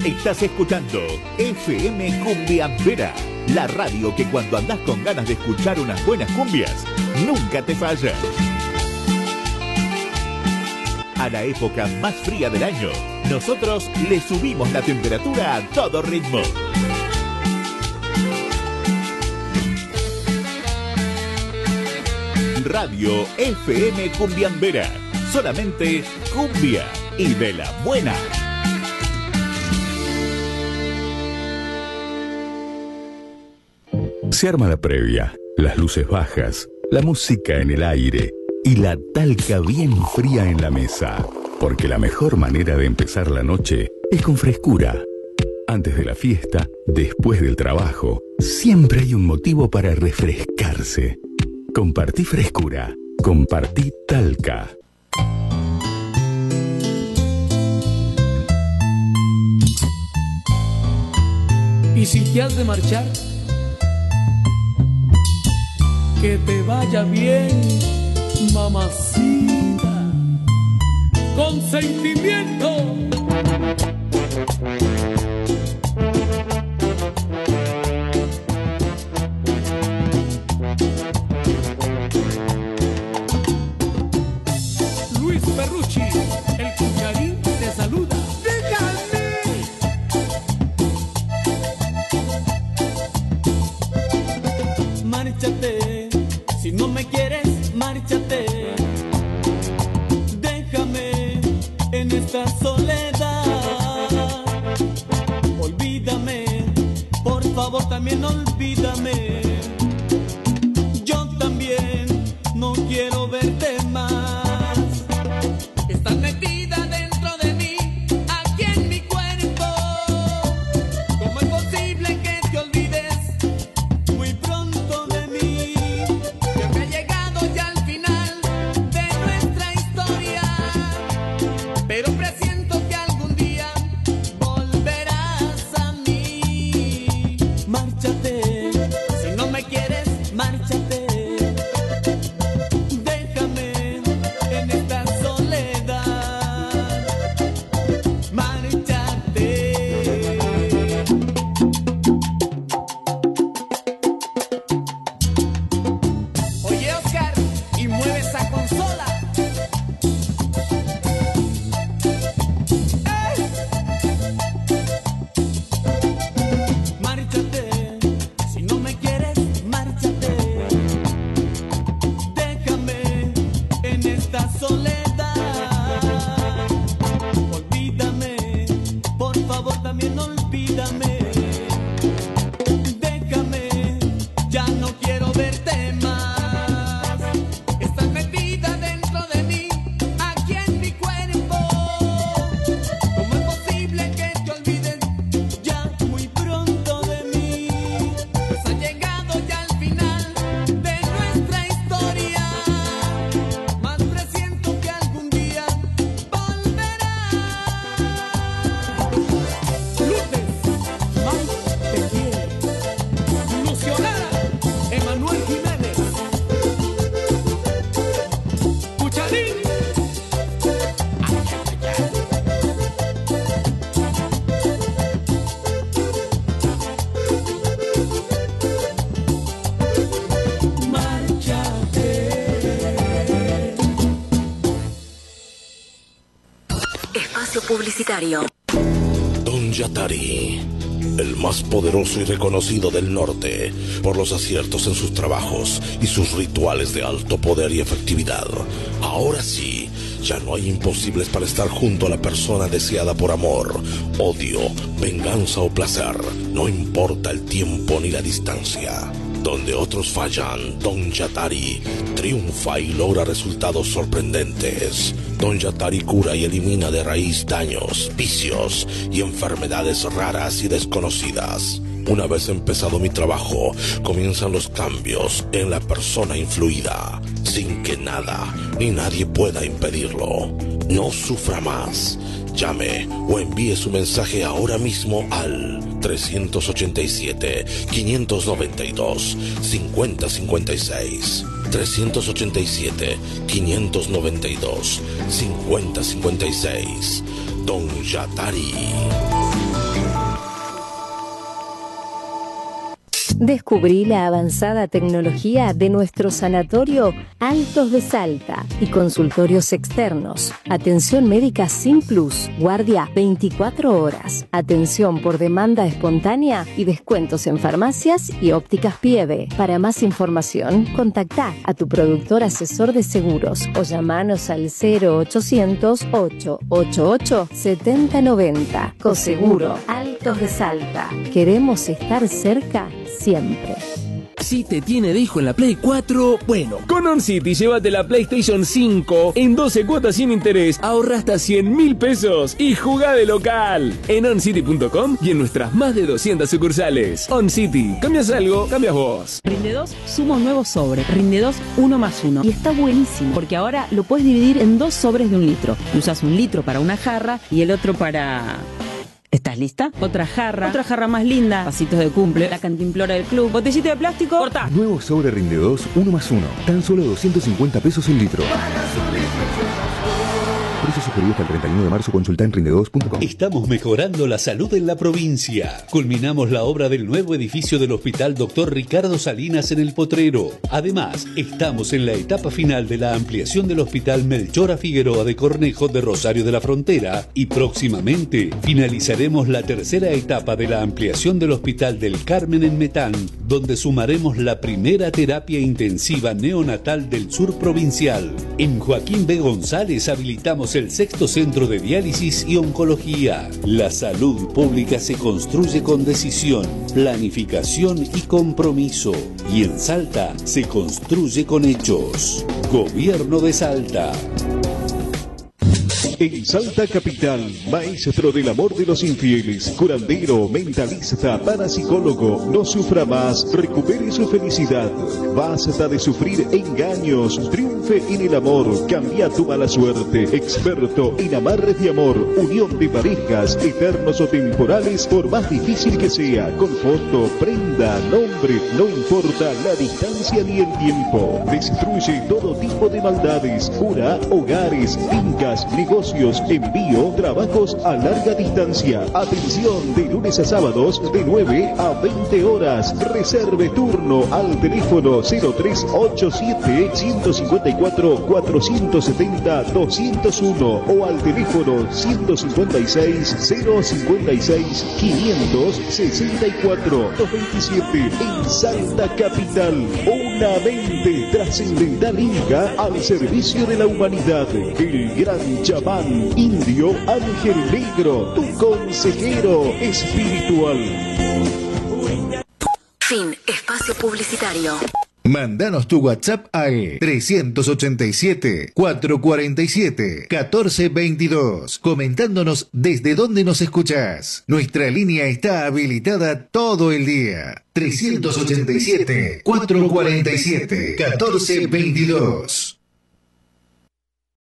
Estás escuchando FM Cumbiambera, la radio que cuando andás con ganas de escuchar unas buenas cumbias, nunca te falla. A la época más fría del año, nosotros le subimos la temperatura a todo ritmo. Radio FM Cumbiambera, solamente cumbia y de la buena. Se arma la previa, las luces bajas, la música en el aire y la talca bien fría en la mesa. Porque la mejor manera de empezar la noche es con frescura. Antes de la fiesta, después del trabajo, siempre hay un motivo para refrescarse. Compartí frescura, compartí talca. Y si te has de marchar, que te vaya bien, mamacita, con sentimiento. Luis Ferrucci, el cucharín te saluda. Márchate, si no me quieres, márchate. Déjame en esta soledad. Olvídame, por favor también olvídame. Yo también no quiero verte más. Estás metida dentro de mí, aquí en mi cuerpo. ¿Cómo es posible que te olvides muy pronto de mí? Que me ha llegado ya al final de nuestra historia, pero presiento que algún día volverás a mí. Márchate, si no me quieres, márchate. Déjame en esta soledad. Márchate. Oye, Oscar, y mueve esa consola. ¡Ey! Márchate, si no me quieres, márchate. Déjame en esta soledad. Olvídame, por favor también olvídame. Déjame, ya no quiero verte más. Estás metida dentro de mí, aquí en mi cuerpo. ¿Cómo es posible que te olvides ya muy pronto de mí? Pues ha llegado ya al final de nuestra historia, más presiento que algún día volverás. Lourdes, Mike te quiere. Ilusionada, Emanuel Jiménez. Cucharín. Márchate. Espacio publicitario. Don Yatari, el más poderoso y reconocido del norte por los aciertos en sus trabajos y sus rituales de alto poder y efectividad. Ahora sí, ya no hay imposibles para estar junto a la persona deseada por amor, odio, venganza o placer. No importa el tiempo ni la distancia. Donde otros fallan, Don Yatari triunfa y logra resultados sorprendentes. Don Yatari cura y elimina de raíz daños, vicios y enfermedades raras y desconocidas. Una vez empezado mi trabajo, comienzan los cambios en la persona influida, sin que nada ni nadie pueda impedirlo. No sufra más. Llame o envíe su mensaje ahora mismo al 387-592-5056. 387-592-5056. Don Yatari. Descubrí la avanzada tecnología de nuestro sanatorio Altos de Salta y consultorios externos. Atención médica sin plus, guardia 24 horas, atención por demanda espontánea y descuentos en farmacias y ópticas Pieve. Para más información, contactá a tu productor asesor de seguros o llamanos al 0800 888 7090. Coseguro Altos de Salta. Queremos estar cerca siempre. Si te tiene de hijo en la Play 4, bueno, con OnCity llévate la PlayStation 5 en 12 cuotas sin interés, ahorra hasta 100.000 pesos y jugá de local en oncity.com y en nuestras más de 200 sucursales. OnCity, cambias algo, cambias vos. Rinde 2 suma un nuevo sobre, Rinde 2 1+1, y está buenísimo porque ahora lo puedes dividir en 2 sobres de 1 litro. Usas 1 litro para una jarra y el otro para... ¿Estás lista? Otra jarra más linda, vasitos de cumple, la cantimplora del club, botellita de plástico, corta. Nuevo sobre Rinde 2, 1+1, tan solo 250 pesos el litro. Precio sugerido hasta el 31 de marzo. Consulta en rinde2.com. Estamos mejorando la salud en la provincia. Culminamos la obra del nuevo edificio del Hospital Dr. Ricardo Salinas en El Potrero. Además, estamos en la etapa final de la ampliación del Hospital Melchora Figueroa de Cornejo de Rosario de la Frontera y próximamente finalizaremos la tercera etapa de la ampliación del Hospital del Carmen en Metán, donde sumaremos la primera terapia intensiva neonatal del sur provincial. En Joaquín B. González habilitamos el 6º centro de diálisis y oncología. La salud pública se construye con decisión, planificación y compromiso. Y en Salta se construye con hechos. Gobierno de Salta. En Salta Capital, maestro del amor de los infieles, curandero, mentalista, parapsicólogo, no sufra más, recupere su felicidad. Basta de sufrir engaños, triunfe en el amor, cambia tu mala suerte. Experto en amarres de amor, unión de parejas, eternos o temporales, por más difícil que sea, con foto, prenda, nombre, no importa la distancia ni el tiempo. Destruye todo tipo de maldades, cura hogares, fincas, negocios, envío, trabajos a larga distancia. Atención, de lunes a sábados de 9 a 20 horas. Reserve turno al teléfono 0387 154 470 201 o al teléfono 156 056 564 227 en Salta Capital. Una mente trascendental inca al servicio de la humanidad. El gran chamán indio Ángel Negro, tu consejero espiritual. Fin. Espacio publicitario. Mándanos tu WhatsApp al 387-447-1422, comentándonos desde dónde nos escuchás. Nuestra línea está habilitada todo el día. 387-447-1422.